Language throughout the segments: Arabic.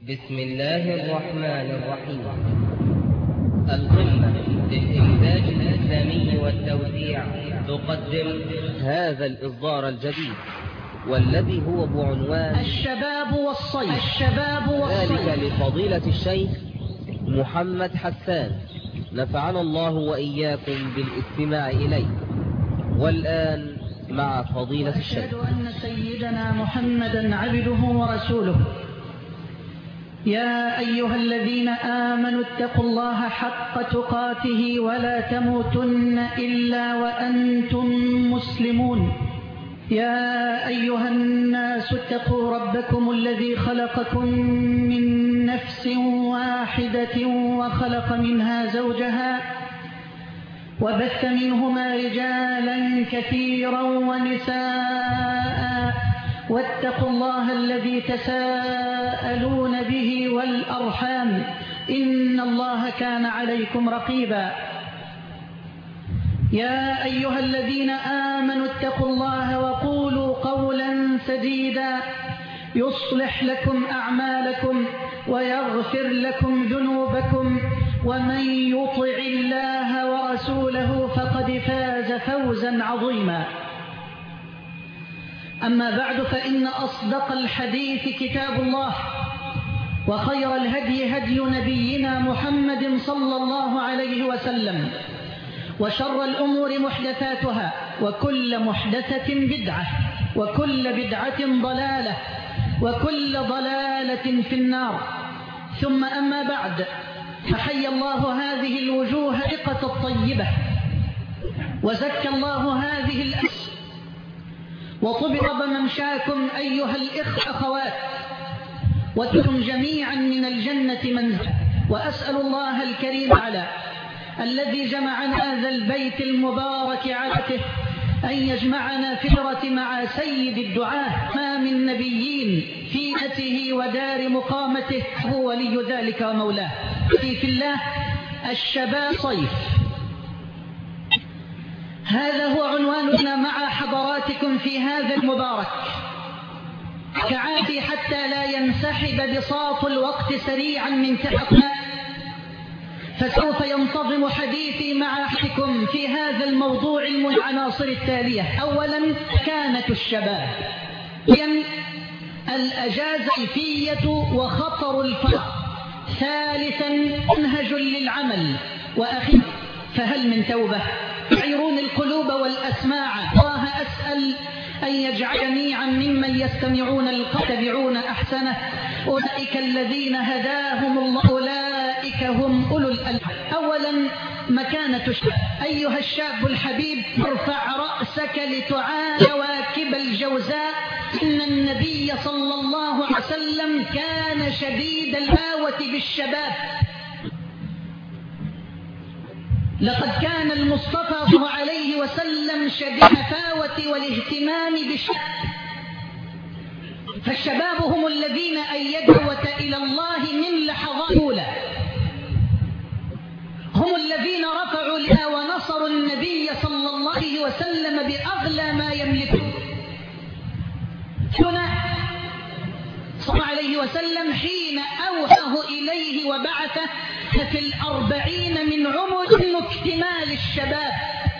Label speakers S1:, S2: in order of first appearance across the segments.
S1: بسم الله الرحمن الرحيم. القمة للإنتاج الإسلامي والتوزيع تقدم هذا الإصدار الجديد والذي هو بعنوان
S2: الشباب والصيف.
S1: ذلك لفضيلة الشيخ محمد حسان، نفعنا الله وإياكم بالاستماع إليه. والآن مع فضيلة الشيخ.
S2: وأشهد أن سيدنا محمدا عبده ورسوله. يا أيها الذين آمنوا اتقوا الله حق تقاته ولا تموتن إلا وأنتم مسلمون. يا أيها الناس اتقوا ربكم الذي خلقكم من نفس واحدة وخلق منها زوجها وبث منهما رجالا كثيرا ونساء، واتقوا الله الذي تساءلون به والأرحام إن الله كان عليكم رقيبا. يا أيها الذين آمنوا اتقوا الله وقولوا قولا سديدا يصلح لكم أعمالكم ويغفر لكم ذنوبكم، ومن يطع الله ورسوله فقد فاز فوزا عظيما. أما بعد، فإن أصدق الحديث كتاب الله، وخير الهدي هدي نبينا محمد صلى الله عليه وسلم، وشر الأمور محدثاتها، وكل محدثة بدعة، وكل بدعة ضلالة، وكل ضلالة في النار. ثم أما بعد، فحي الله هذه الوجوه الثقة الطيبة، وزكى الله هذه الأس، وطبب ممشاكم أيها الأخوات، واتكم جميعا من الجنة منزلا. وأسأل الله الكريم على الذي جمعنا هذا البيت المبارك عاته أن يجمعنا في الآخرة مع سيد الدعاة ما من نبيين في جنته ودار مقامته، هو ولي ذلك ومولاه. في الله، الشباب صيف، هذا هو عنواننا مع حضراتكم في هذا المبارك. كعادي حتى لا ينسحب بساط الوقت سريعا من تحقنا، فسوف ينتظم حديثي مع أحدكم في هذا الموضوع من العناصر التالية. أولا، كانت الشباب. الأجازة الكيفية وخطر الفرق. ثالثا، منهج للعمل. وأخيرا، فهل من توبة؟ يعيرون القلوب والأسماع. الله أسأل أن يجعل جميعا ممن يستمعون يتبعون أحسنه. أولئك الذين هداهم الله، أولئك هم أولو الألباب. أولا، مكانة الشباب. أيها الشاب الحبيب، ارفع رأسك لتعاني كواكب الجوزاء. إن النبي صلى الله عليه وسلم كان شديد الهاوة بالشباب. لقد كان المصطفى صلى الله عليه وسلم شديد الهفاوة والاهتمام بالشباب، فالشباب هم الذين أيدوا إلى الله من لحظات أولى، هم الذين رفعوا لها ونصروا النبي صلى الله عليه وسلم بأغلى ما يملكون. هنا صلى الله عليه وسلم حين أوحاه إليه وبعثه في 40 من عمر اكتمال الشباب.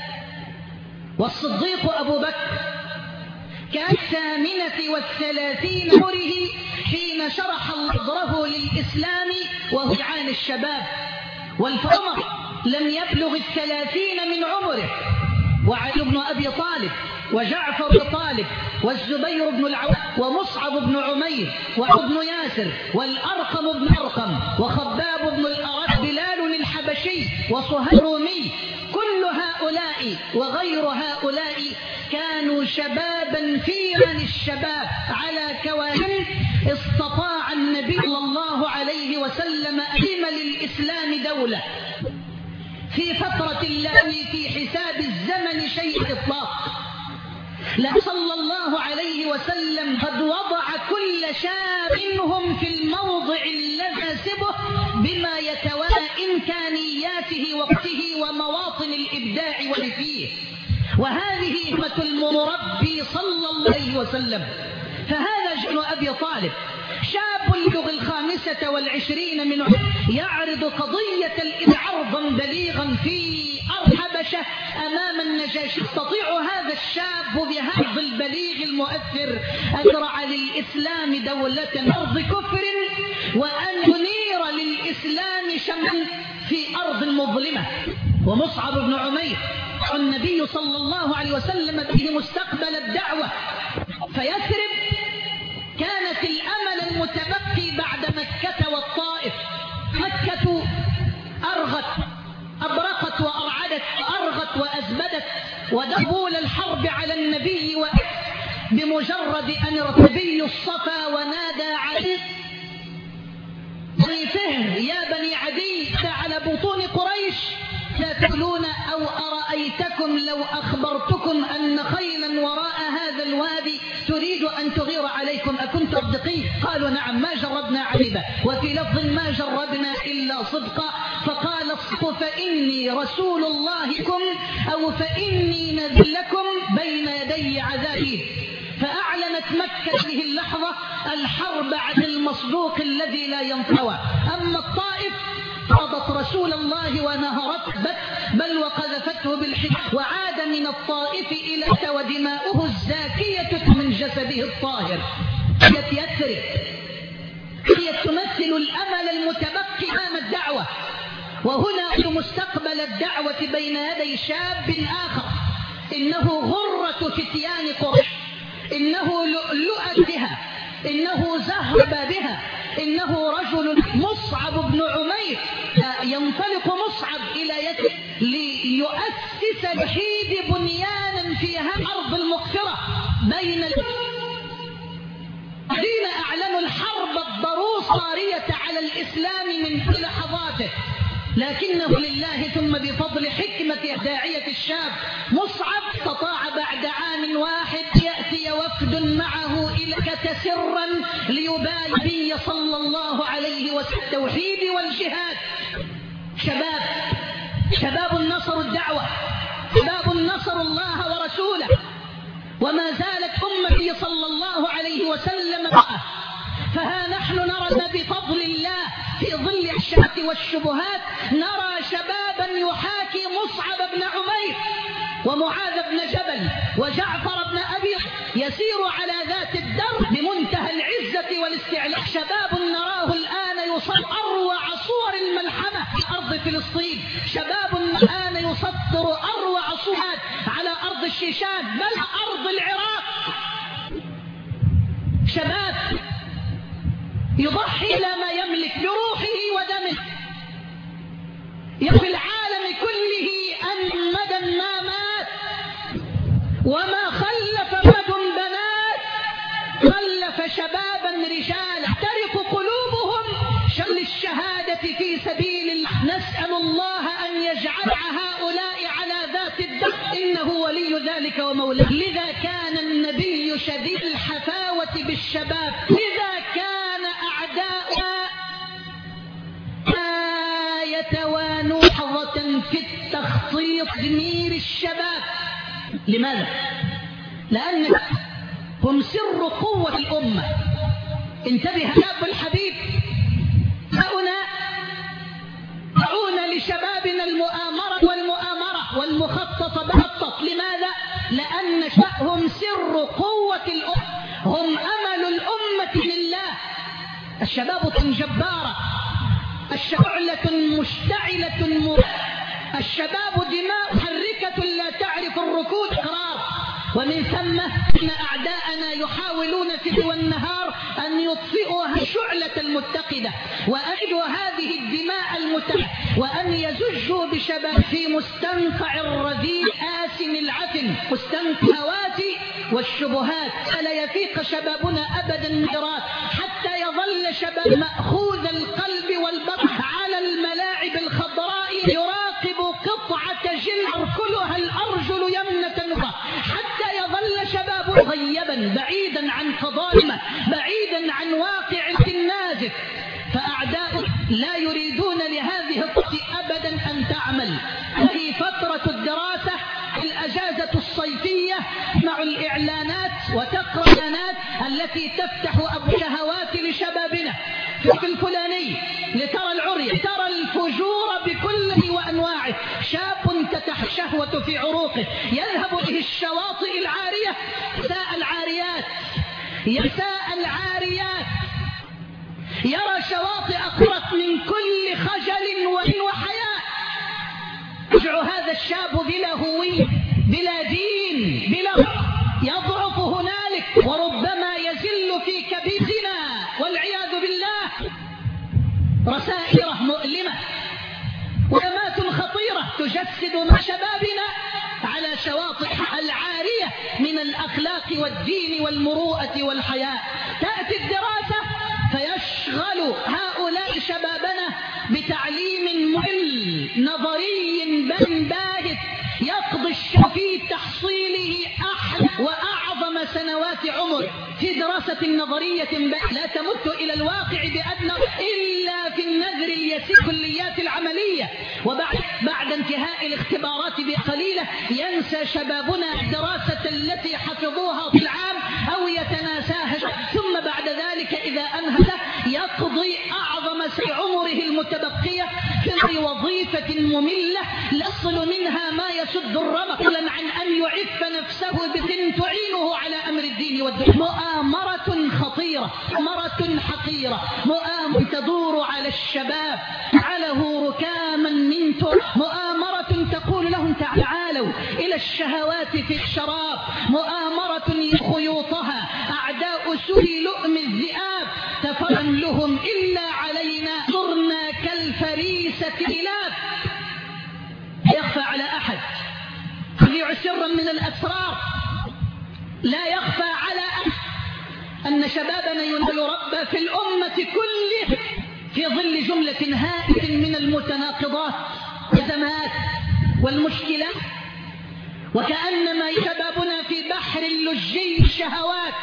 S2: والصديق أبو بكر كان 38 عمره حين شرح صدره للإسلام وهو عن الشباب. والفرق لم يبلغ 30 من عمره. وعلي بن أبي طالب، وجعفر بن طالب، والزبير بن العوام، ومصعب بن عمير، وعبد بن ياسر، والأرقم بن أرقم، وخباب بن الأرد، بلال الحبشي، وصهيب الرومي، كل هؤلاء وغير هؤلاء كانوا شبابا فيرا الشباب على كواكب. استطاع النبي صلى الله عليه وسلم أن يقيم للإسلام دولة في فترة لا في حساب الزمن شيء إطلاق. لا صلى الله عليه وسلم قد وضع كل شاب منهم في الموضع الذي يناسبه بما يتوالى إمكانياته وقته ومواطن الإبداع والفيه. وهذه همة المربي صلى الله عليه وسلم. فهذا جن أبي طالب شاب يبلغ 5 25 من يعرض قضية عرضا بليغا في أرض حبشة أمام النجاشي. يستطيع هذا الشاب بهذا البليغ المؤثر أن يزرع للإسلام دولة أرض كفر وأن ينير للإسلام شمسا في أرض مظلمة. ومصعب بن عمير النبي صلى الله عليه وسلم به مستقبل الدعوة فيثرب كانت الأمل المتبقي بعد مكة والطائف. مكة أبرقت وأرعدت وأرغت وأزبدت ودبول الحرب على النبي بمجرد أن النبي الصفا ونادى علي فهر يا بني عدي على بطون قريش تقولون أو أرأيتكم لو أخبرتكم أن خيلا وراء هذا الوادي تريد أن تغير عليكم أكنت صادقين؟ قالوا نعم ما جربنا عيبا، وفي لفظ ما جربنا إلا صدقا. فقال الصدق فإني رسول اللهكم أو فإني نذير لكم بين يدي عذابه. فأعلنت مكة هذه اللحظة الحرب على المصدوق الذي لا ينطوى. أما الطائف قضت رسول الله ونهرته بل وقذفته بالحجر وعاد من الطائف إلى ودماؤه الزاكية من جسده الطاهر. يثرب هي تمثل الأمل المتبقي أمام الدعوة. وهنا مستقبل الدعوة بين يدي شاب آخر إنه غرة فتيان قريش، إنه لؤلؤة بها، إنه زهرب بها، إنه رجل مصعب بن عمير. ينطلق مصعب إلى يثرب ليؤسس الحيد بنيانا في هذه الأرض المغفرة بين الذين أعلنوا الحرب الضروسارية على الإسلام من لحظاته. لكنه لله ثم بفضل حكمة داعية الشاب مصعب استطاع بعد عام واحد يأتي وفد معه إلى مكة سرا ليبايع النبي صلى الله عليه وسلم التوحيد والجهاد. شباب نصروا الدعوة، شباب نصروا الله ورسوله، وما زالت أمتي صلى الله عليه وسلم معه. فها نحن نرى بفضل الله في ظل الشهوات والشبهات نرى شبابا يحاكي مصعب بن عمير ومعاذ بن جبل وجعفر بن أبي يسير على ذات الدرب بمنتهى العزة والاستعلاء. شباب نراه الآن يصدر أروع صور الملحمة في أرض فلسطين، شباب الآن يصدر أروع صورات على أرض الشيشان بل أرض العراق. شباب يضحي إلى ما يملك بروحه ودمه في العالم كله أن مدى ما مات وما خلف مد بنات، خلف شبابا رجالا ترق قلوبهم شل الشهادة في سبيل الله. نسأل الله أن يجعل هؤلاء على ذات الدم إنه ولي ذلك ومولاه. لذا كان النبي شديد الحفاوة بالشباب، لذا كان أعداؤنا لا يتوانوا لحظة في التخطيط تدمير الشباب. لماذا؟ لأن هم سر قوة الأمة. انتبه يا الحبيب، هؤلاء دعونا لشبابنا المؤامرة والمخطط بخطط. لماذا؟ لأن هم سر قوة الأمة، هم أمل الأمة لله. الشباب جبارة، الشعلة مشتعلة الشباب دماء محركة لا تعرف الركود قرار. ومن ثم إن أعداءنا يحاولون في ليل والنهار أن يطفئوا الشعلة المتقدة وأعيدوا هذه الدماء المتقدة وأن يزجوا بشباب في مستنقع الرذيل آسن العفن، مستنقع الهوات والشبهات. فلا يفيق شبابنا أبدا النيرات حتى يظل شباب مأخوذ القلب والبطن على الملاعب الخضراء يراقب قطعة جلد أركلها الأرجل يمنة حتى يظل شباب غيبا بعيدا عن قضايا، بعيدا عن واقع النازف. فأعداء لا يريدون لهذه الطاقة أبدا أن تعمل. في فترة الدراسة الأجازة الصيفية مع الإعلانات وتقرأ الإعلانات التي تفتح أبواب شهوات لشبابنا. في الفلاني لترى العري، ترى الفجور بكل وأنواعه. شاب تتح الشهوة في عروقه يذهب به الشواطئ العارية، يساء العاريات، يساء العاريات، يرى شواطئ أخرت من كل خجل وحياء. يرجع هذا الشاب بلا هوية، بلا دين، بلا، يضعف هنالك وربما يزل في كبدنا والعياذ بالله. رسائل مؤلمة وأمات خطيرة تجسد مع شبابنا على شواطئ العارية من الأخلاق والدين والمروءة والحياء. تأتي الدراسة فيشغل هؤلاء شبابنا بتعليم ممل نظري باهت يقضي في تحصيله أحلى وأعظم سنوات عمر في دراسة نظرية لا تمت إلى الواقع بأدنى إلا في النذر اليسير كليات العملية. وبعد انتهاء الاختبارات بقليلة ينسى شبابنا الدراسة التي حفظوها في العام أو يتناساها، ثم بعد ذلك إذا أنهت يقضي أعظم عمره المتبقية في وظيفة مملة يصل منها ما يسد الرمق، عن أن يعف نفسه تعينه على أمر الدين والدنيا. مؤامرة خطيرة، مؤامرة حقيرة، مؤامرة تدور على الشباب عليه ركاما من مؤامرة تقول لهم تعالوا إلى الشهوات في الشراب، مؤامرة خيوطها أعداء سوء لؤم الذئاب تفرا لهم إلا علينا صرنا كالفريسة إلاف. يخفى على أحد يبيع سرا من الأسرار، لا يخفى على أحد أن شبابنا ينال ربا في الأمة كلها في ظل جملة هائلة من المتناقضات والأزمات والمشكلات، وكأنما شبابنا في بحر اللجي الشهوات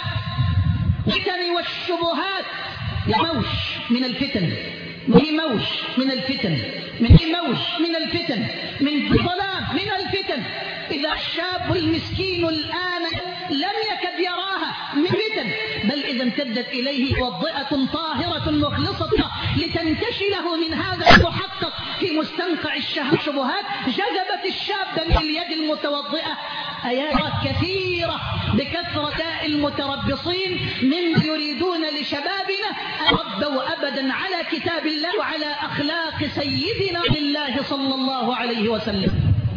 S2: والشبهات. موج من الفتن، موج من الفتن، موج من الفتن، من ظلام من الفتن. إذا الشاب المسكين الآن لم يكد يراها من فتن، بل إذا امتدت إليه وضئة طاهرة مخلصة لتنتشله من هذا المحقق في مستنقع الشبهات، جذبت الشاب من اليد المتوضئة. آيات كثيرة بكثرة المتربصين من يريدون لشبابنا أن يربوا أبدا على كتاب الله وعلى أخلاق سيدنا الله صلى الله عليه وسلم.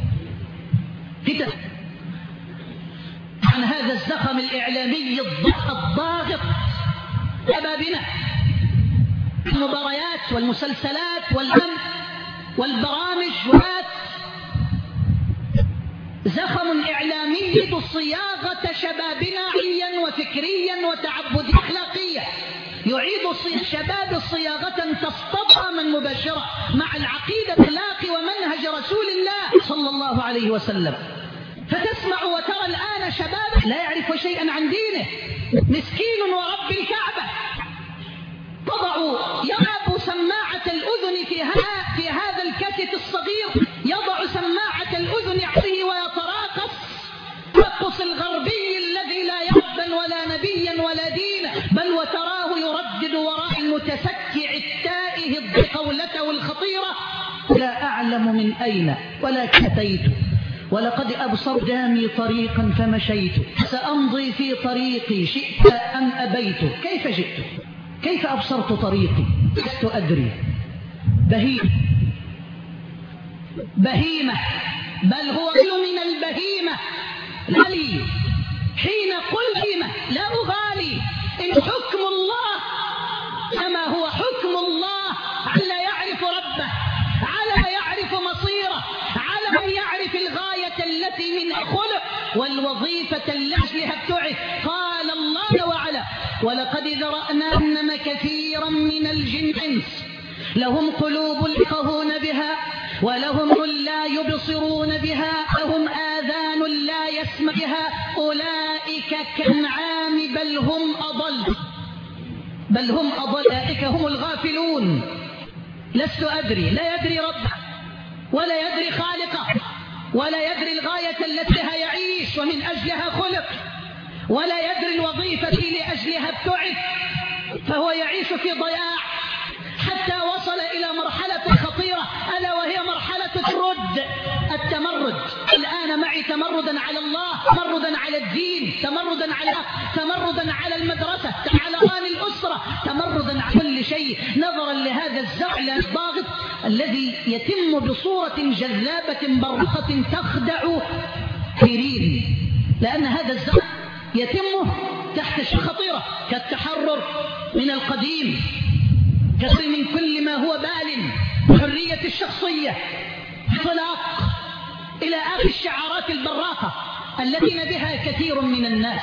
S2: فتن عن هذا الزخم الإعلامي الضاغط شبابنا، المباريات والمسلسلات والبرامج زخم إعلامي يريد صياغة شبابنا عقليا وفكريا وتعبديا أخلاقيا، يعيد شباب صياغة تصطدم مباشرة مع العقيدة الأخلاقي ومنهج رسول الله صلى الله عليه وسلم. فتسمع وترى الآن شباب لا يعرف شيئا عن دينه، مسكين ورب الكعبة يضع سماعة الأذن في هذا الكاسيت الصغير، يضع سماعة الأذن عليه ويتراقص الرقص الغربي الذي لا يربا ولا نبيا ولا دينا، بل وتراه يردد وراء المتسكع التائه قولته الخطيرة: لا أعلم من أين ولكن أتيت ولقد أبصر قدامي طريقا فمشيت، سأمضي في طريقي شئت أم أبيت. كيف جئت؟ كيف أبصرت طريقي؟ لست أدري. بهيمة، بل هو من البهيمة. لي حين قل بهيمة لا أغالي، إن حكم الله كما هو حكم الله على يعرف ربه، على يعرف مصيره، على من يعرف الغاية التي من خلق والوظيفة التي لها ابتعث. قال الله وعلا: ولقد ذرأنا كثيرا من الجن لهم قلوب يفقهون بها ولهم لا يبصرون بها لهم آذان لا يسمع بها أولئك كالأنعام بل هم أضل أولئك هم الغافلون. لست أدري، لا يدري ربه ولا يدري خالقه ولا يدري الغاية التي يعيش ومن أجلها خلق، ولا يدري الوظيفة لأجلها ابتعث، فهو يعيش في ضياع على الدين، تمردا على المدرسة، على آن الأسرة، تمردا على كل شيء، نظرا لهذا الزرع الضاغط الذي يتم بصورة جذابة برقة تخدع كثيرين، لأن هذا الزرع يتم تحت خطيرة كالتحرر من القديم، كسر من كل ما هو بال، حرية الشخصية، طلاق، إلى آخر الشعارات البراقة التي بها كثير من الناس.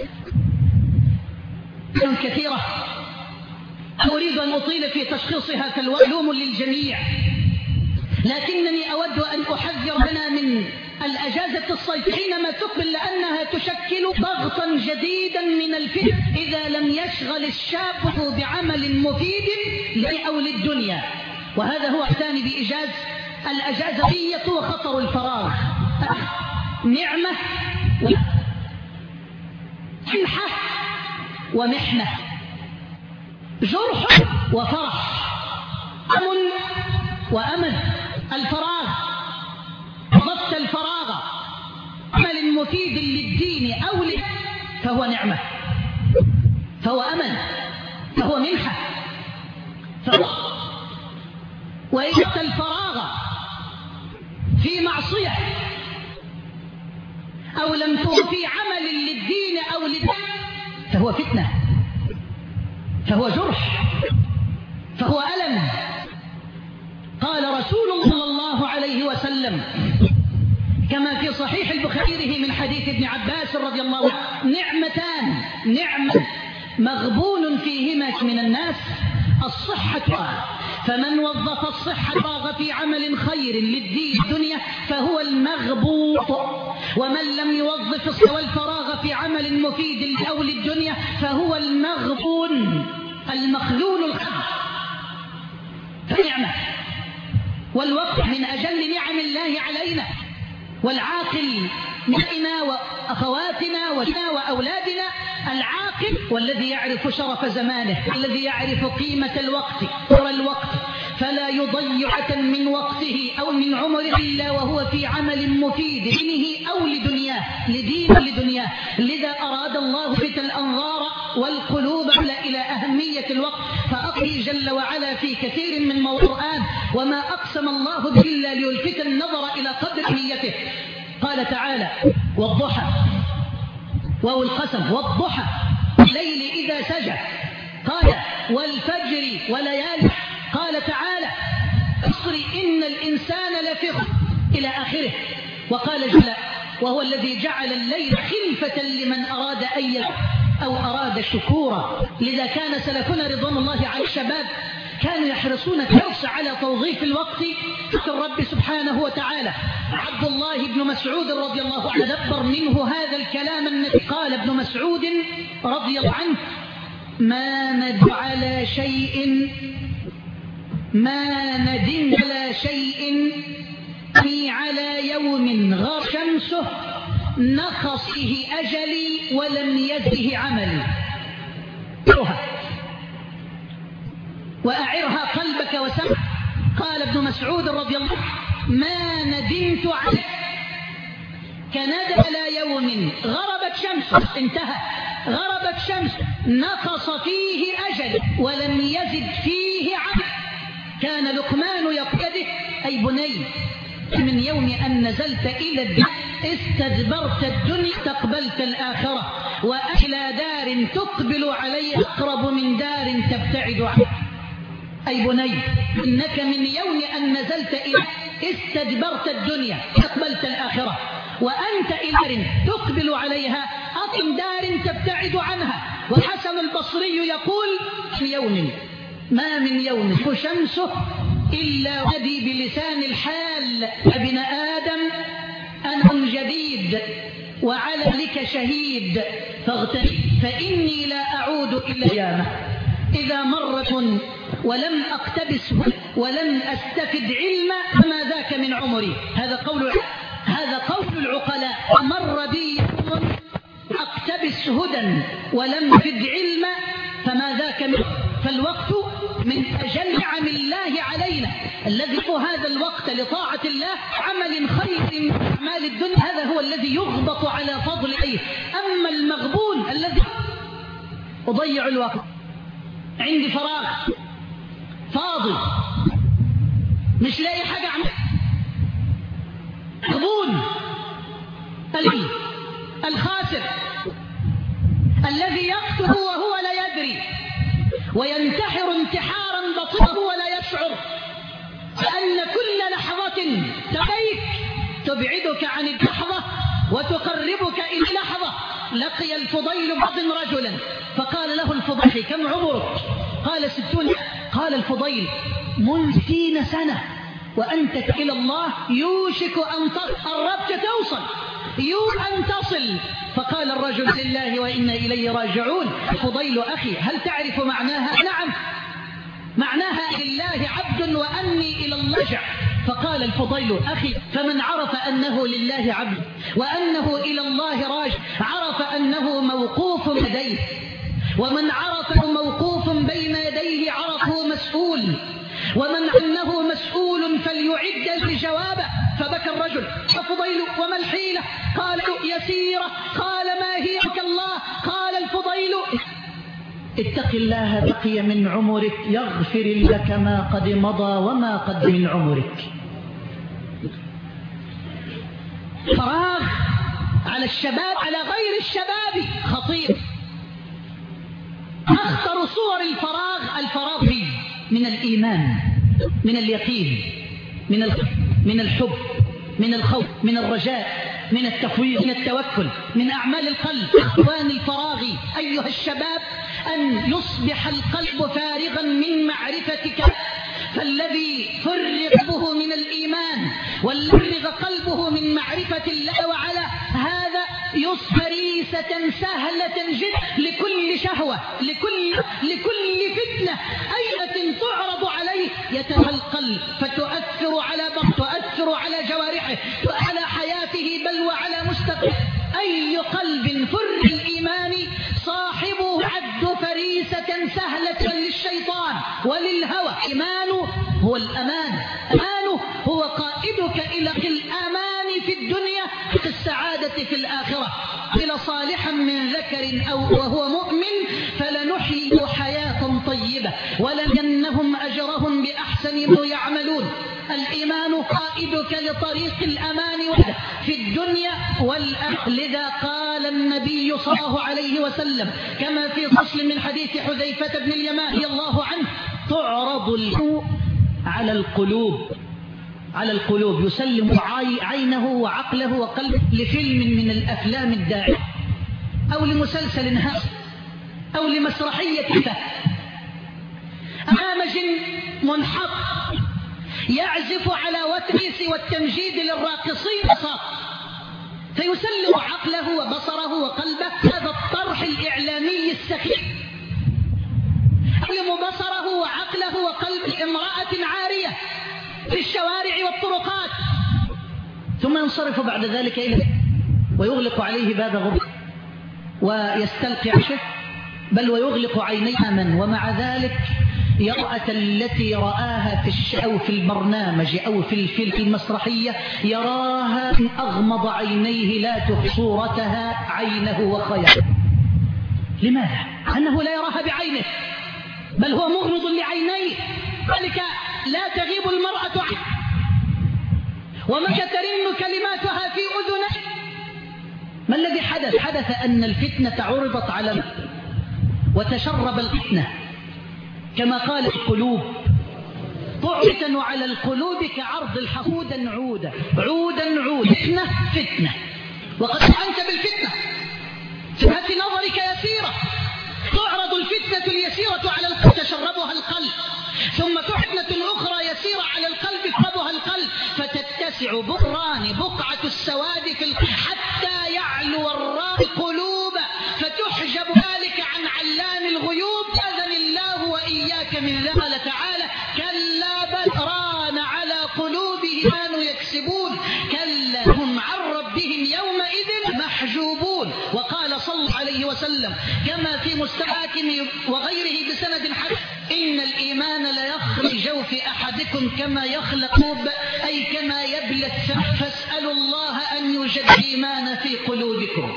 S2: كثيرة أريد أن أطيل في تشخيصها فالمعلوم للجميع، لكنني أود أن أحذر بنا من الأجازة الصيف حينما تقبل، لأنها تشكل ضغطا جديدا من الفتن إذا لم يشغل الشاب بعمل مفيد أو للدنيا. وهذا هو الثاني بإيجاز الأجازة وخطر الفراغ، نعمة ومنحة ومحنة، جرح وفرح، أمل وأمل. الفراغ، ضبط الفراغ عمل مفيد للدين أو فهو نعمة، فهو أمل، فهو منحة، وإذا الفراغ في معصية أو لم تكن في عمل للدين أو فهو فتنة، فهو جرح، فهو ألم. قال رسول الله صلى الله عليه وسلم كما في صحيح البخاري من حديث ابن عباس رضي الله عنه: نعمتان، نعمة مغبون فيهما من الناس، الصحة، فمن وظف الصحة في عمل خير للدين الدنيا فهو المغبوط، ومن لم يوظف والفراغ في عمل مفيد أو للدنيا فهو المغبون المخذول الخبر. فنعمة، والوقت من أجل نعم الله علينا، والعاقل منا وأخواتنا وأولادنا، العاقل والذي يعرف شرف زمانه، الذي يعرف قيمة الوقت والوقت، فلا يضيع من وقته أو من عمره إلا وهو في عمل مفيد دينه أو لدنياه، لدنياه. لذا أراد الله فتن الأنظار والقلوب إلى أهمية الوقت، فأقضي جل وعلا في كثير من القرآن: وما أقسم الله به إلا ليلفت النظر إلى قدر أهميته. قال تعالى: والضحى، وهو القسم، والضحى الليل إذا سجى. قال: والفجر وليالي. قال تعالى: اصر إن الإنسان لفي خسر، إلى آخره. وقال جل: وهو الذي جعل الليل خلفة لمن أراد أن أو أراد شكورا. لذا كان سلفنا رضوان الله على الشباب كانوا يحرصون الحرص على توظيف الوقت الرب سبحانه وتعالى. عبد الله بن مسعود رضي الله عنه دبر منه هذا الكلام الذي قال ابن مسعود رضي الله عنه: ما ندم على شيء على يوم غاب شمسه نخصه أجلي ولم يزه عملي. وأعرها قلبك وسمعك. قال ابن مسعود رضي الله عنه: ما ندمت عليه كندم على يوم غربت شمسه، انتهى، غربت شمس نقص فيه أجل ولم يزد فيه عمل. كان لقمان يقول: أي بني، من يوم أن نزلت إلى الدنيا استدبرت الدنيا تقبلت الآخرة، وإلى دار تقبل عليها أقرب من دار تبتعد عنها. أي بني، إنك من يوم أن نزلت إلى استدبرت الدنيا تقبلت الآخرة، وأنت إلى دار تقبل عليها أقم دار تبتعد عنها. والحسن البصري يقول: يوم ما من يوم شمسه إلا ودي بلسان الحال: ابن آدم أنا جديد وعلى لك شهيد فاغتنم، فإني لا أعود إلى القيامة إذا مرت ولم أقتبس ولم أستفد علما فما ذاك من عمري. هذا قول العقلاء: مر بي يوم أقتبس هدى ولم أفد علما فما ذاك من. فالوقت من أجل نعم الله علينا الذي هو هذا الوقت لطاعة الله عمل خير من أعمال الدنيا، هذا هو الذي يغبط على فضله. أما المغبون الذي أضيع الوقت، عندي فراغ فاضي مش لاقي حاجة أعمل، مغبون الخاسر الذي يقتل وهو لا يدري وينتحر انتحارا بطيئا ولا يشعر، فأن كل لحظة تبيك تبعدك عن اللحظة وتقربك إلى لحظة. لقي الفضيل بعض رجلا فقال له الفضيل: كم عمرك؟ قال 60. قال الفضيل: منذ 60 سنة وأنت إلى الله يوشك أن قربت توصل أن تصل. فقال الرجل: لله وإنا إليه راجعون. الفضيل: أخي هل تعرف معناها؟ نعم، معناها لله عبد وأني إلى الله راجع. فقال الفضيل: أخي فمن عرف أنه لله عبد وأنه إلى الله راجع عرف أنه موقوف يديه، ومن عرفه موقوف بين يديه عرفه مسؤول، ومن أنه مسؤول فليعد لجوابه. فبكى الرجل: الفضيل وما الحيلة؟ قال: يسيرة. قال: ما هي؟ الله. قال الفضيل: اتق الله بقي من عمرك يغفر لك ما قد مضى وما قد من عمرك. فراغ على الشباب على غير الشباب خطير. أخطر صور الفراغ فيه من الإيمان، من اليقين، من الحب، من الخوف، من الرجاء، من التفويض، من التوكل، من أعمال القلب. إخوان الفراغ أيها الشباب أن يصبح القلب فارغا من معرفتك، فالذي فرغ من الإيمان والذي قلبه من معرفة الله وعلا هذا يصبح فريسة سهلة جدا لكل شهوة، لكل فتنة أية تعرض عليه يتبع القلب فتؤثر على تؤثر على جوارحه وعلى حياته بل وعلى مستقبله. أي قلب فرغ الإيمان صاحبه عد فريسة سهلة للشيطان وللهوى. إيمانه هو الأمان، أمانه هو قائدك إلى الأمان في الدنيا في السعادة في الآخرة. إلى صالحا من ذكر أو وهو مؤمن فلنحيي حياة طيبة ولنجنهم أجرهم بأحسن ما يعملون. الإيمان قائدك لطريق الأمان وحده في الدنيا والآخرة. لذا قال النبي صلى الله عليه وسلم كما في فصل من حديث حذيفة بن اليمان رضي الله عنه: تعرض القلوب على القلوب يسلم عينه وعقله وقلبه لفيلم من الأفلام الداعية أو لمسلسل هادف أو لمسرحية برنامج منحط يعزف على وتريس والتمجيد للراقصين فيسلم عقله وبصره وقلبه هذا الطرح الإعلامي السخيف، يسلم بصره وعقله وقلب امرأة عارية في الشوارع والطرقات، ثم ينصرف بعد ذلك إليه ويغلق عليه باب غرفته ويستلقي عشه بل ويغلق عينيه أماما. ومع ذلك يرأة التي رآها أو في البرنامج أو في الفيلم المسرحية يراها إن أغمض عينيه لا تخفي صورتها عينه وخياله. لماذا؟ أنه لا يراها بعينه بل هو مغمض لعينيه، ذلك لا تغيب المرأة عنه وما ترن كلماتها في أذنه. ما الذي حدث؟ حدث أن الفتنة عرضت على وتشرب الفتنة كما قال القلوب طعن على القلوب كعرض الحقود عودا فتنة وقد أنت بالفتنة شبهة نظرك يسيرة، تعرض الفتنة اليسيرة على القلب تشربها القلب، ثم فتنة أخرى يسيرة على القلب تشربها القلب فتتسع بقعة السواد في القلب حتى يعلو الراء القلوب فتحجب ذلك عن علام الغيوب. أذن الله وإياك من ذلك. قال تعالى: كلا بل ران على قلوبهم كانوا يكسبون كلا هم عن ربهم يومئذ محجوبون. وقال صلى الله عليه وسلم كما في مستحاكم وغيره بسند حسن: إن الإيمان جوف أحدكم كما يخلق طوب أي كما يبلى الثمر فاسألوا الله أن يجد الإيمان في قلوبكم.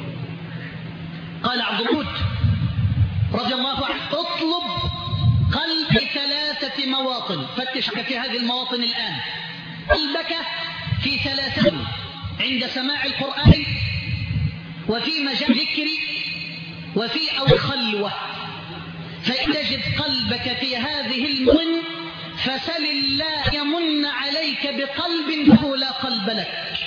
S2: قال عبد الود رضي الله عنه اطلب قلب 3 مواطن، فتشك في هذه المواطن الآن. قلبك في 3 عند سماع القرآن، وفي مجال ذكر، وفي أو خلوة. فإن تجد قلبك في هذه المن فسل الله يمن عليك بقلب لا قلب لك.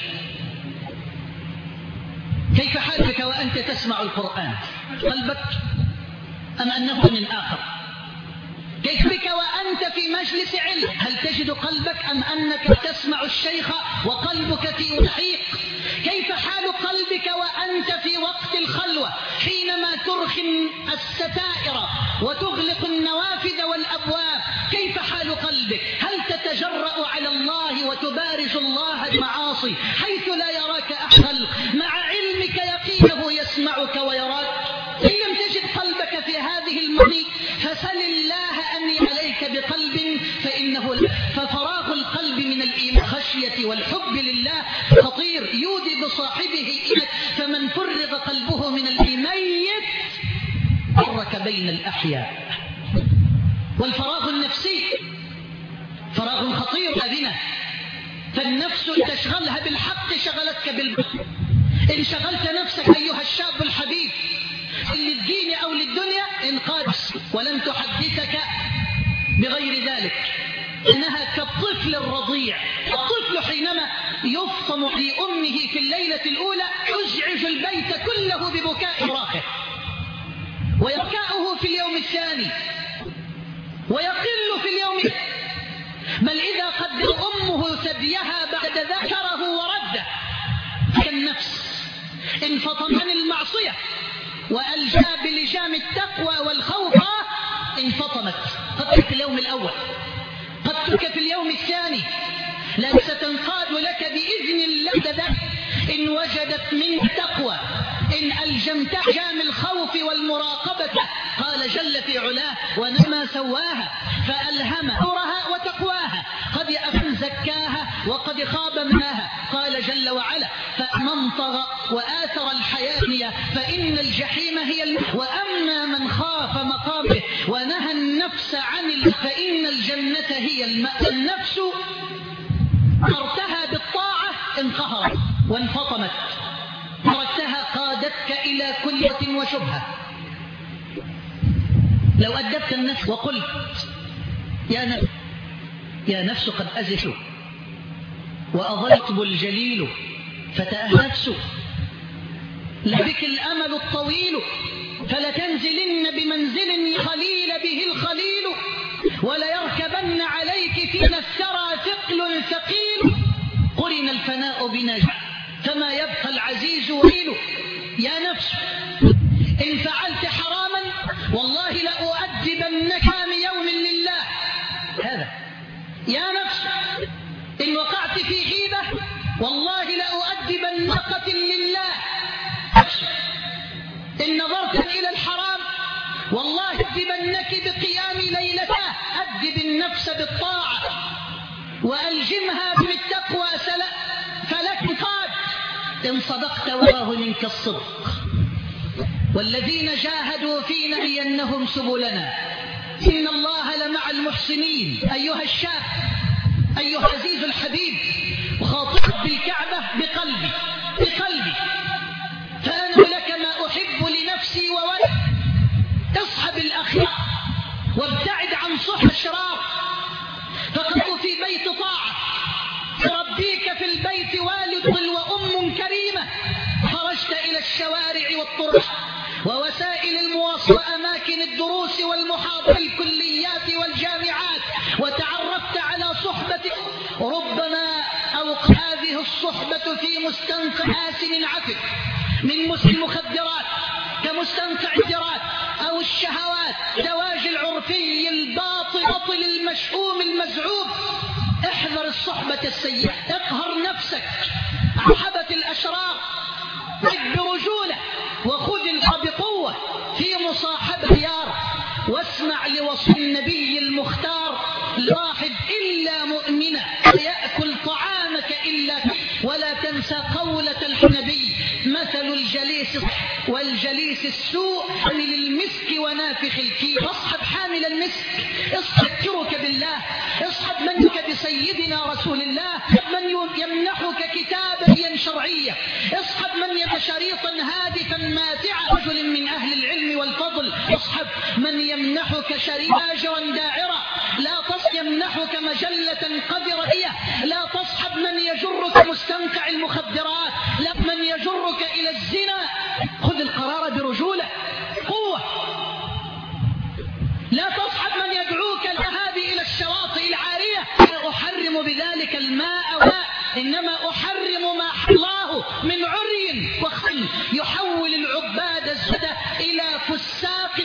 S2: كيف حالك وأنت تسمع القرآن؟ قلبك أم أنه من آخر؟ كيف بك وأنت في مجلس علم؟ هل تجد قلبك أم أنك تسمع الشيخ وقلبك في وحيق؟ كيف حال قلبك وأنت في وقت الخلوة حينما ترخي الستائر وتغلق النوافذ والأبواب؟ كيف حال قلبك؟ هل تتجرأ على الله وتبارز الله بالمعاصي حيث لا يراك أحد مع علمك يقينه يسمعك ويراك؟ إن لم تجد قلبك في هذه المني فسل الله أن عليك بقلب فإنه ففراغ القلب من الإيمان خشية والحب لله خطير يودي بصاحبه إليك. فمن فرغ قلبه من الميت حرك بين الأحياء. والفراغ النفسي فراغ خطير أذنه. فالنفس تشغلها بالحق شغلتك بالباطل. إن شغلت نفسك أيها الشاب الحبيب للدين أو للدنيا انقادس ولن تحدثك بغير ذلك. إنها كالطفل الرضيع. الطفل حينما يفطم في أمه في الليلة الأولى يزعج البيت كله ببكاء راقه، ويبكاؤه في اليوم الثاني ويقل في اليوم، بل إذا قدر أمه ثديها بعد ذكره ورده. كالنفس انفطم عن المعصية وألجأ بلجام التقوى والخوف انفطمت. قد في اليوم الأول، قد في اليوم الثاني، لا ستنقاد لك بإذن الله إن وجدت من تقوى، إن ألجمت جام الخوف والمراقبة. قال جل في علاه ونما سواها فألهم فجورها وتقواها قد أفن زكاها وقد خاب منها. قال جل وعلا فمن طغى وآثر الحياة فإن الجحيم هي وأما من خاف مقامه ونهى النفس عن فإن الجنة هي المأوى. النفس أمرتها بالطاعة انقهرت وانفطمت، أردتها قادتك إلى كلية وشبهة. لو أدبت النفس وقلت يا نفس قد أزلت وأضلت الجليل فتأنفس لبك الأمل الطويل فلتنزلن بمنزل خليل به الخليل وليركبن عليك فينا الثرى ثقل ثقيل قرن الفناء بنجع فما يبقى العزيز ويل. يا نفس إن فعلت حراما والله لأؤدبنك من يوم لله. هذا يا نفس إن وقعت في غيبة والله لأؤدبنك لله. إن نظرت إلى الحرام والله أدبنك بقيام ليلتها. أدب النفس بالطاعة وألجمها بالتقوى فلك قاد إن صدقت وراه منك الصدق. والذين جاهدوا فينا لينهم سبلنا إن الله لمع المحسنين. أيها الشاب أيها العزيز الحبيب خاطب بالكعبة بقلبي فأنا لك ما أحب لنفسي وولد. اصحب الأخلاق وابتعد عن صحب الشرار. فقدوا في بيت طاعة تربيك في البيت والد وأم كريمة. خرجت إلى الشوارع والطرق ووسائل المواصلة أماكن الدروس والمحاضرات الكليات والجامعات وتعرفت على صحبة ربما أوقع هذه الصحبة في مستنقع آسن عفك من المخدرات كمستنقع الزراعات أو الشهوات زواج العرفي الباطل المشؤوم المزعوب. احذر الصحبة السيئة. اقهر نفسك عن صحبة الأشرار. عد برجولة وخذ بقوة في مصاحبة ديار واسمع لوصي النبي المختار لصاحب إلا مؤمنا يأكل طعامك إلا ولا تنسى قولة النبي مثل الجليس والجليس السوء حامل المسك ونافخ الكير. اصحب حامل المسك، اذكرك بالله، اصحب منك بسيدنا رسول الله، من يمنحك كتابا شرعيا، اصحب من شريطا هادفا ماتعا رجل من أهل العلم والفضل، اصحب من يمنحك شريطا أجرا داعرا، لا يمنحك مجلة قذرية، لا تصحب من يجرك مستمتع المخدرات، لا من يجرك إلى الزنا. خذ القرار برجولة قوة. لا تصحب من يدعوك الذهاب إلى الشواطئ العارية. لا أحرم بذلك الماء إنما أحرم ما الله من عري وخل يحول العباد الزهد إلى فساق.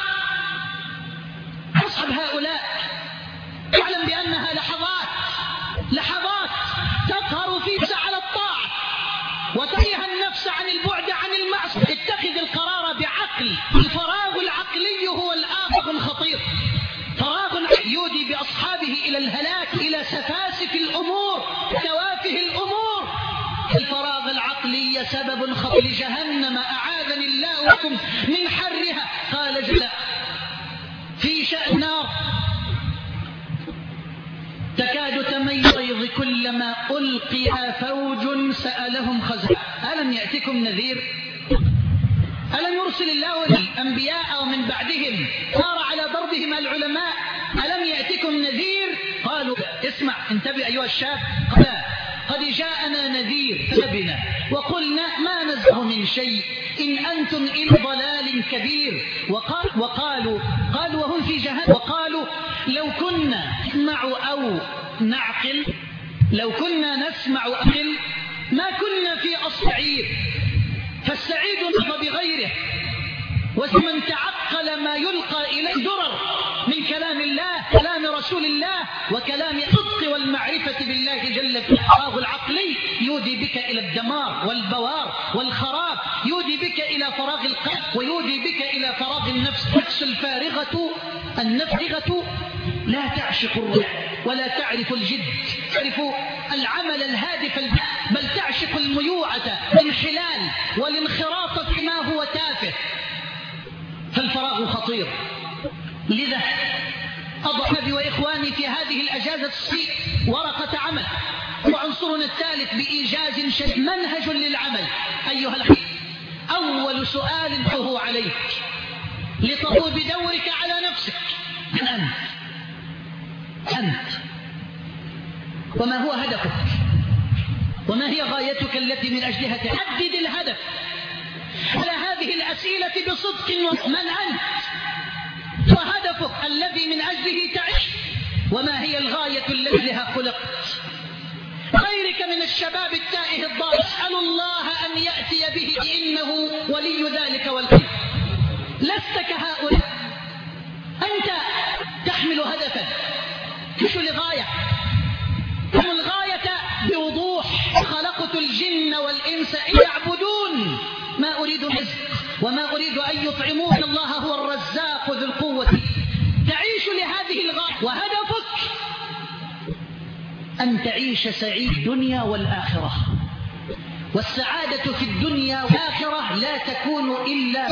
S2: أصحب هؤلاء اعلم بأنها لحظات تظهر فيك على الطاعة وتنهى النفس عن البعد عن المعصية. اتخذ القرار بعقل. الفراغ العقلي هو الآفة خطير، فراغ يودي بأصحابه إلى الهلاك، إلى سفاسف الأمور، توافه الأمور. الفراغ العقلي سبب خطير لجهنم، أعاذني الله وكم من حرها. قال جل في شأن النار تكاد تميز كلما ألقي فوج سألهم خزنة ألم يأتكم نذير؟ ألم يرسل الله الأنبياء ومن بعدهم صار على ضربهم العلماء ألم يأتكم نذير؟ قالوا اسمع انتبه أيها الشاب، قد جاءنا نذير فبنا وقلنا ما نزه من شيء إن أنتم إلا ضلال كبير. وقالوا وهم في جهنم وقالوا لو كنا نسمع أو نعقل، لو كنا نسمع أو نعقل ما كنا في السعير. فالسعيد نهض بغيره، ومن تعقل ما يلقى إليه درر من كلام الله، كلام رسول الله، وكلام الصدق والمعرفة بالله جل وعلا. الفراغ العقلي يودي بك إلى الدمار والبوار والخراب، يودي بك إلى فراغ القلب ويودي بك إلى فراغ النفس. النفس الفارغة لا تعشق الروح ولا تعرف الجد، تعرف العمل الهادف، بل تعشق الميوعة والانحلال والانخراط فيما هو تافه. فالفراغ خطير. لذا أضع وإخواني في هذه الأجازة الصيف ورقة عمل. وعنصرنا الثالث بإيجاز شديد منهج للعمل. أيها الأخوة، أول سؤال هو عليك لتقوم بدورك على نفسك. من أنت وما هو هدفك وما هي غايتك التي من أجلها تحدد الهدف. على هذه الأسئلة بصدق من أنت وهدفك الذي من أجله تعيش، وما هي الغاية التي لها خلقت. غيرك من الشباب التائه الضال اسأل الله أن يأتي به إنه ولي ذلك والخير. لست كهؤلاء، أنت تحمل هدفا مش لغاية. هم الغاية بوضوح خلقت الجن والإنس يعبدون ما أريد رزق وما أريد أن يطعمون، الله هو الرزاق ذو القوة. تعيش لهذه الغاية، وهدفك أن تعيش سعيد الدنيا والآخرة. والسعادة في الدنيا والآخرة لا تكون إلا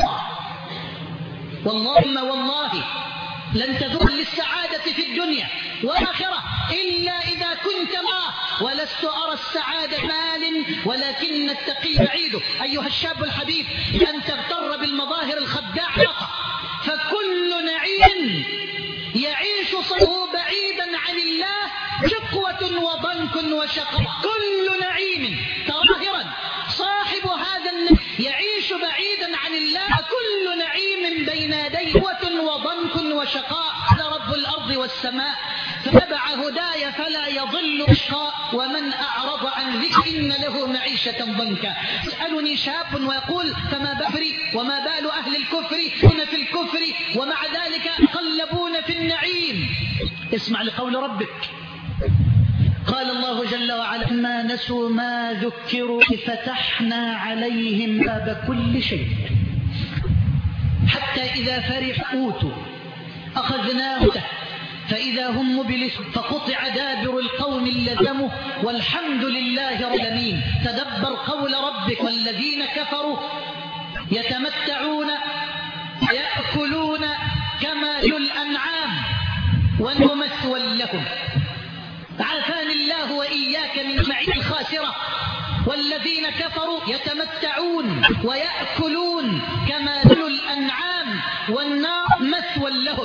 S2: والله لن تذل للسعادة في الدنيا والآخرة إلا إذا كنت معه. ولست أرى السعادة مال ولكن التقي بعيده. أيها الشاب الحبيب، أن تغتر بالمظاهر الخداعة، فكل نعيم يعيش صحبه بعيدا عن الله شقوة وضنك وشقاء. كل نعيم ظاهرا صاحب هذا النعيم يعيش بعيدا عن الله، كل نعيم بين يديه شقوة وضنك وشقاء. هذا رب الأرض والسماء، فاتبع هداي فلا يضل أشقاء ومن أعرض عن ذكر إن له معيشة ضنكا. يسألني شاب ويقول فما بفري وما بال أهل الكفر هنا في الكفر ومع ذلك يقلبون في النعيم. اسمع لقول ربك، قال الله جل وعلا ما نسوا ما ذكروا فتحنا عليهم باب كل شيء حتى إذا فرحوا أوتوا أخذناه فإذا هم مبلسون فقطع دابر القوم اللزموا والحمد لله رب العالمين. تدبر قول ربك والذين كفروا يتمتعون يأكلون كما الأنعام ومثوى لهم. عافاني الله وإياك من معين الخاسرة. والذين كفروا يتمتعون ويأكلون كما الأنعام والنار مثوى لهم.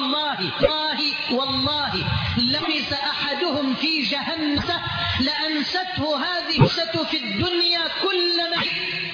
S2: والله لمس أحدهم في جهنم لأنسته هذه في الدنيا كل نعيم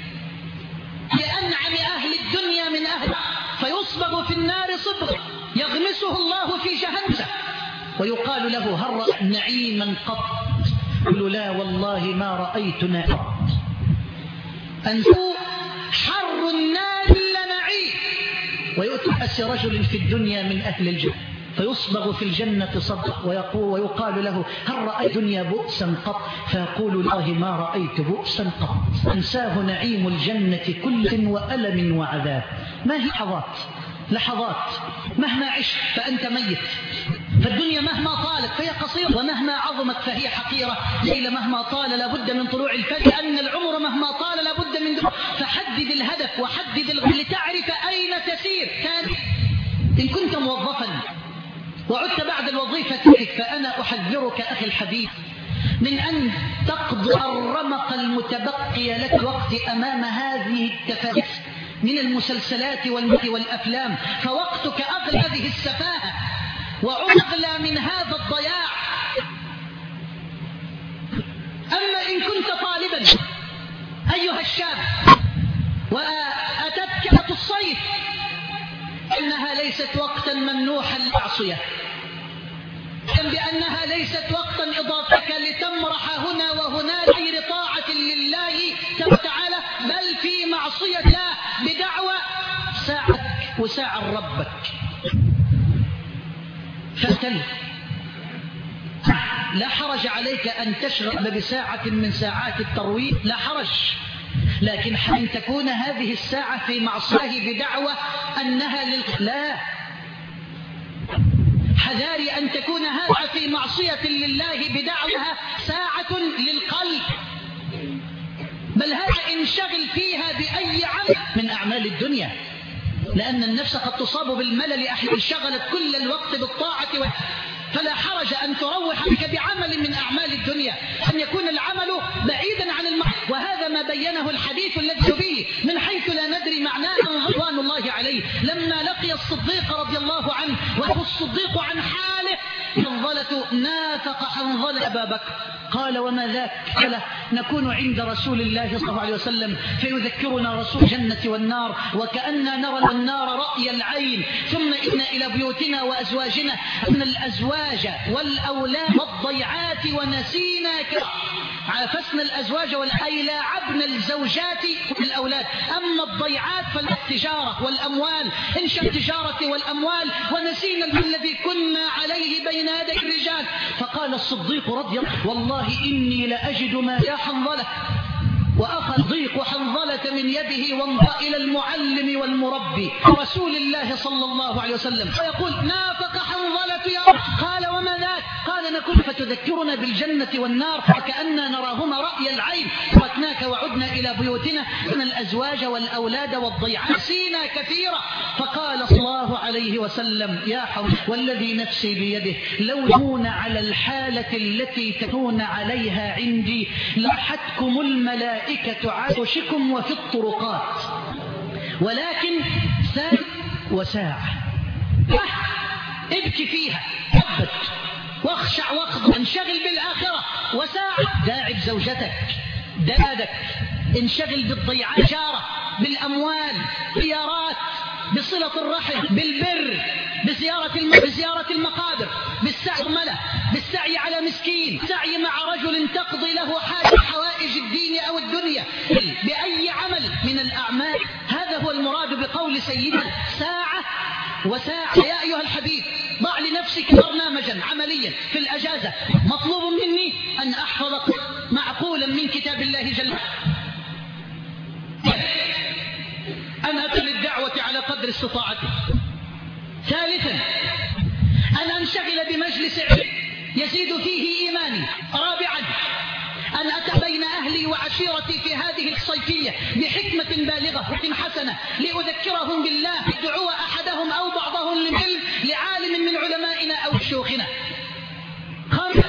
S2: لأنعم أهل الدنيا من أهل، فيصبغ في النار صبغ يغمسه الله في جهنم ويقال له هل رأيت نعيما قط؟ يقول لا والله ما رأيت نعيما قط. أنه حر النار لنعيم. ويؤتى رجل في الدنيا من أهل الجنة فيصبغ في الجنة صبغ ويقال له هل رأيت دنيا بؤسا قط؟ فيقول الله ما رأيت بؤسا قط. أنساه نعيم الجنة كل وألم وعذاب. ما هي لحظات مهما عشت فأنت ميت. فالدنيا مهما طالت فهي قصيرة ومهما عظمت فهي حقيرة. الليل مهما طال لابد من طلوع الفجر لأن العمر مهما طال لابد من دخول. فحدد الهدف وحدد لتعرف أين تسير. إن كنت موظفا وعدت بعد الوظيفة فأنا أحذرك أخي الحبيب من أن تقضي الرمق المتبقي لك وقت أمام هذه التفاهات من المسلسلات والأفلام. فوقتك أغلى هذه السفاهة وأغلى من هذا الضياع. أما إن كنت طالبا أيها الشاب وأتتك الصيف إنها ليست وقتا ممنوحا للمعصية، بأنها ليست وقتا إضافك لتمرح هنا وهناك غير طاعة لله تعالى بل في معصية الله بدعوى ساعتك وساعة ربك. فاتل لا حرج عليك أن تشرب بساعة من ساعات الترويح، لا حرج، لكن حين تكون هذه الساعة في معصية بدعوى أنها لا حذاري أن تكون هذا في معصية لله بدعوها ساعة للقلب، بل هذا انشغل فيها بأي عمل من أعمال الدنيا، لأن النفس قد تصاب بالملل أحيانا انشغلت كل الوقت بالطاعة فلا حرج أن تروح بك بعمل من أعمال الدنيا، أن يكون العمل بعيدا عن المعصية. وهذا ما بينه الحديث الذي به من حيث لا ندري معناه رضوان الله عليه لما لقي الصديق رضي الله عنه وهو الصديق عن حاله حنظلة نافق حنظلة أبا بكر. قال وما ذاك؟ قال نكون عند رسول الله صلى الله عليه وسلم فيذكرنا رسول الجنة والنار وكأننا نرى النار رأي العين، ثم إن إلى بيوتنا وأزواجنا أن الأزواج والأولاد والضيعات ونسينا عافسنا الأزواج أي لاعبنا الزوجات والأولاد. أما الضيعات فالتجارة والأموال انشأ التجارة والأموال ونسينا الذي كنا عليه بين يدي الرجال. فقال الصديق رضي الله عنه والله إني لأجد ما يا حنظلة، وأخذ ضيق حنظلة من يده وانضى إلى المعلم والمربي رسول الله صلى الله عليه وسلم ويقول نافق حنظلة يا رب. قال وما ذاك؟ قال نكون فتذكرنا بالجنة والنار وكأننا نراهما رأي العين، تركناك وعدنا إلى بيوتنا من الأزواج والأولاد والضيعات نسينا كثيرا. فقال صلى الله عليه وسلم يا حنظلة والذي نفسي بيده لو تكون على الحالة التي تكون عليها عندي لرحتكم الملائكة عاشكم وفي الطرقات، ولكن ساعة وساعة ابكي فيها ثبت واخشع واخضع انشغل بالآخرة، وساعة داعب زوجتك دادك انشغل بالضيعات جارة بالأموال زيارات بصلة الرحم بالبر بزيارة المقابر بالسعي على مسكين سعي مع رجل تقضي له حوائج الدين أو الدنيا بأي عمل من الأعمال. هذا هو المراد بقول سيدنا ساعة وساعة. يا أيها الحبيب ضع لنفسك برنامجا عمليا في الأجازة مطلوب مني أن أحفظ معقولا من كتاب الله جل أن أتل الدعوة على قدر استطاعتي. ثالثا أن أنشغل أنشغل بمجلس علم يزيد فيه إيماني. رابعا أن أتى بين أهلي وعشيرتي في هذه الصيفية بحكمة بالغة حسنة لأذكرهم بالله، ادعوا أحدهم أو بعضهم للعلم لعالم من علمائنا أو شيوخنا. خامسا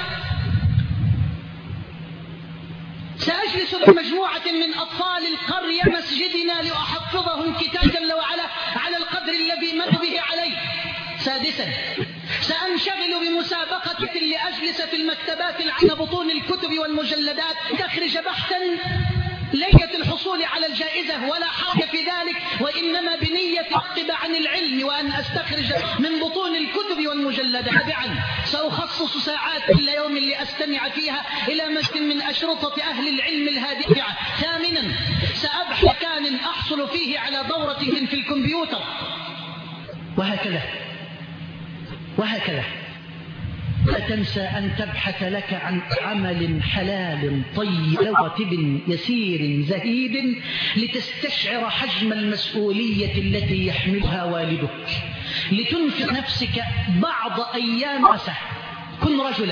S2: سأجلس بمجموعة من أطفال القرية مسجدنا لأحفظهم كتاب جل وعلا على القدر الذي من به عليه. سادسا سأنشغل بمسابقة لأجلس في المكتبات عن بطون الكتب والمجلدات تخرج بحثا ليس الحصول على الجائزة ولا حرج في ذلك، وإنما بنية أكتب عن العلم وأن أستخرج من بطون الكتب والمجلدات. سابعا سأخصص ساعات كل يوم لأستمع فيها إلى مجد من أشرطة أهل العلم الهادئة. ثامنا سأبحث مكان أحصل فيه على دورة في الكمبيوتر. وهكذا لا تنسى أن تبحث لك عن عمل حلال طيب راتب يسير زهيد لتستشعر حجم المسؤولية التي يحملها والدك، لتنفق نفسك بعض أيام عسى. كن رجلا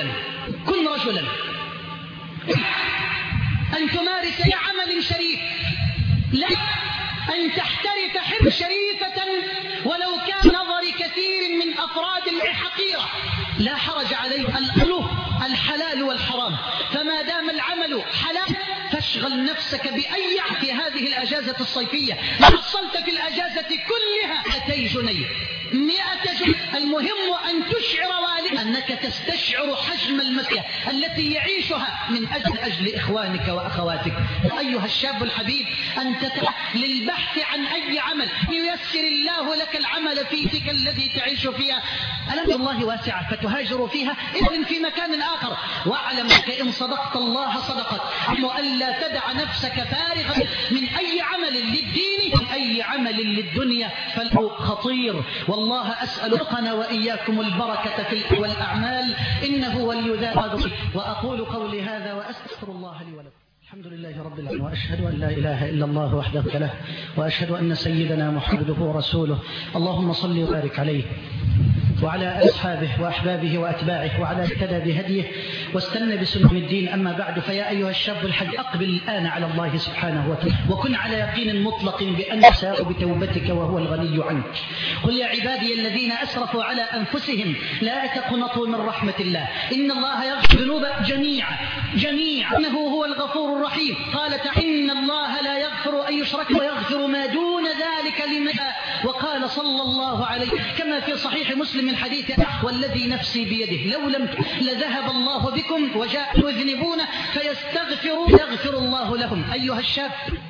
S2: أن تمارس عمل شريف، لا أن تحترف حرفة شريفة ولو كان نظر كثير من أفراد الحقيرة. لا حرج عليه، الأمر الحلال والحرام، فما دام العمل حلال فاشغل نفسك بأي في هذه الأجازة الصيفية. حصلت في الأجازة كلها 200 جنيه 100 جنيه، المهم أن تشعر والدك أنك تستشعر حجم المسكة التي يعيشها من أجل إخوانك وأخواتك. أيها الشاب الحبيب، أن تتعب للبحث عن أي عمل ييسر الله لك العمل في تلك الذي تعيش فيها. ألم الله واسعة فتهاجر فيها؟ إذن في مكان آخر، واعلم إن صدقت الله صدقت، وألا تدع نفسك فارغا من أي عمل للدين من أي عمل للدنيا، فالأمر خطير. والله أسأل رزقنا وإياكم البركة في والأعمال، إنه ولي ذلك. وأقول قولي هذا وأستغفر الله لي ولكم. الحمد لله رب العالمين، وأشهد أن لا إله إلا الله وحده لا له، وأشهد أن سيدنا محمد ورسوله. اللهم صل وبارك عليه وعلى أصحابه وأحبابه وأتباعه وعلى اهتدى بهديه واستنى بسنة الدين. أما بعد، فيا أيها الشاب الحج، أقبل الآن على الله سبحانه وتعالى، وكن على يقين مطلق بأن ساء بتوبتك وهو الغني عنك. قل يا عبادي الذين أسرفوا على أنفسهم لا تقنطوا من رحمة الله، إن الله يغفر الذنوب جميعا إنه هو الغفور الرحيم. قال تعالى: إن الله لا يغفر أن يشرك ويغفر ما دون ذلك لمن يشاء. وقال صلى الله عليه كما في صحيح مسلم من حديث: والذي نفسي بيده لو لم لذهب الله بكم وجاء يذنبون فيستغفروا يغفر الله لهم. أيها الشاب،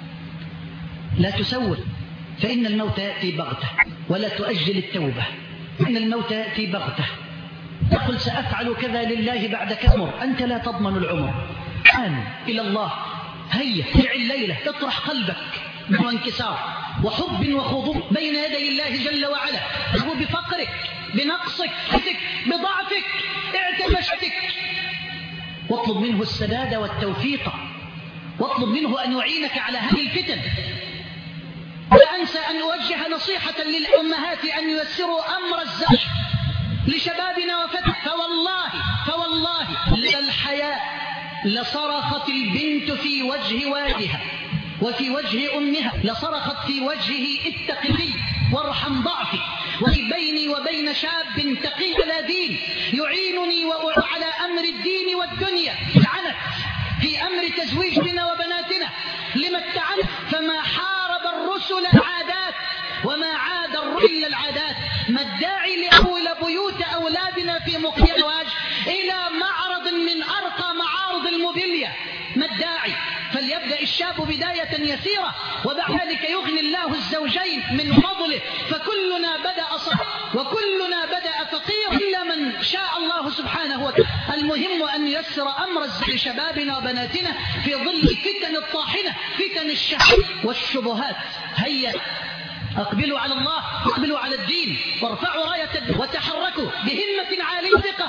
S2: لا تسول، فإن الموت يأتي بغتة، ولا تؤجل التوبة، إن الموت يأتي بغتة. تقول سأفعل كذا لله بعد كأمر، أنت لا تضمن العمر. الآن إلى الله، هيا ارجع الليلة، اطرح قلبك بانكسار وحب وخضوع بين يدي الله جل وعلا، هو بفقرك، بنقصك، بضعفك، اعتمشتك، واطلب منه السداد والتوفيق، واطلب منه أن يعينك على هذه الفتن. لا أنسى أن أوجه نصيحة للأمهات أن ييسروا أمر الزواج لشبابنا وفتح. فوالله للحياء لصرخت البنت في وجه والدها وفي وجه أمها، لصرخت في وجهه: اتق لي وارحم ضعفي. وفي بيني وبين شاب تقي على دين يعينني على أمر الدين والدنيا. عنت في أمر تزويجنا وبناتنا، لما اتعنت؟ فما حارب الرسل العادات وما عاد الرسل العادات. ما الداعي لأول بيوت أولادنا في مقيم الزواج إلى معرض من أرقى معارض الموبيليا؟ ما الداعي؟ فليبدأ الشاب بداية يسيرة، وبعد ذلك يغني الله الزوجين من فضله. فكلنا بدأ صغير وكلنا بدأ فقير إلا من شاء الله سبحانه وتعالى. المهم أن ييسر أمر لشبابنا وبناتنا في ظل الفتن الطاحنة، فتن الشهوات والشبهات. هيا أقبلوا على الله، أقبلوا على الدين، وارفعوا راية الدين، وتحركوا بهمة عالية ثقة.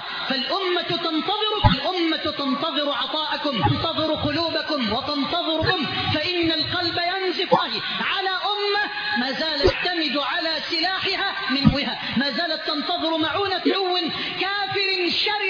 S2: الأمة تنتظر عطاءكم، تنتظر قلوبكم وتنتظركم، فإن القلب ينزف على أمة ما زالت تعتمد على سلاحها من وها، ما زالت تنتظر معونة عدو كافر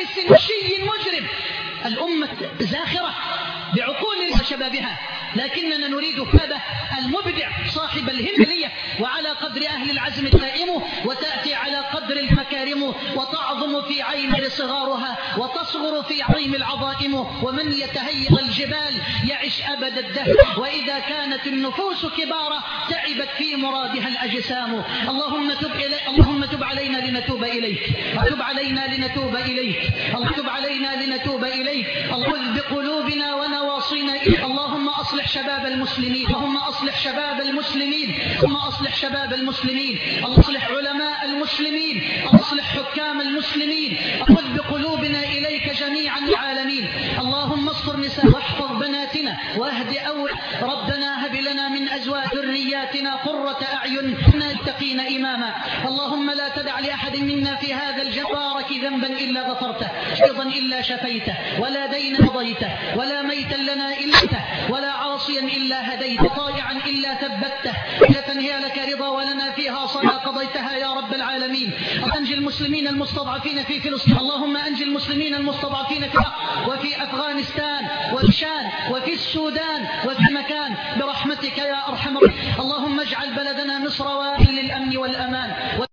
S2: مفترس وشي مجرم. الأمة زاخرة بعقولها وشبابها، لكننا نريد شبابه المبدع صاحب الهمة، وعلى قدر أهل العزم الدائم، وتأتي على قدر المكارم، وتعظم في عين صغارها وتصغر في عظيم العظائم. ومن يتهيأ الجبال يعش أبد الدهر، وإذا كانت النفوس كبارا تعبت في مرادها الأجسام. اللهم تب علينا لنتوب إليك، وتب علينا لنتوب إليك، تب علينا لنتوب إليك. اللهم بقلوبنا ونواصينا إليك. اللهم أصلح شباب المسلمين، اللهم أصلح شباب المسلمين، اللهم أصلح شباب المسلمين، اللهم أصلح علماء المسلمين، أصلح حكام المسلمين. خذ بقلوبنا إليك جميعا العالمين. اللهم استر نساء واحفظ بناتنا واهد ربنا هب لنا من أزواج ذرياتنا قرة أعين نتقين إماما. اللهم لا تدع لأحد منا في هذا الجبارك ذنبا إلا غفرته، أيضا إلا شفيته، ولا دين قضيته، ولا ميتا لنا إلا ولا عاصيا إلا هديته، طائعا إلا ثبته، إلا هي لك رضا ولنا فيها صلاة قضيتها يا رب العالمين. أنجي المسلمين المستضعفين في فلسطين، اللهم أنجي المسلمين المستضعفين في العراق وفي أفغانستان وفي الشام وفي السودان وفي مكان برحمتك يا أرحم الراحمين. اللهم اجعل بلدنا مصر واديا للأمن والأمان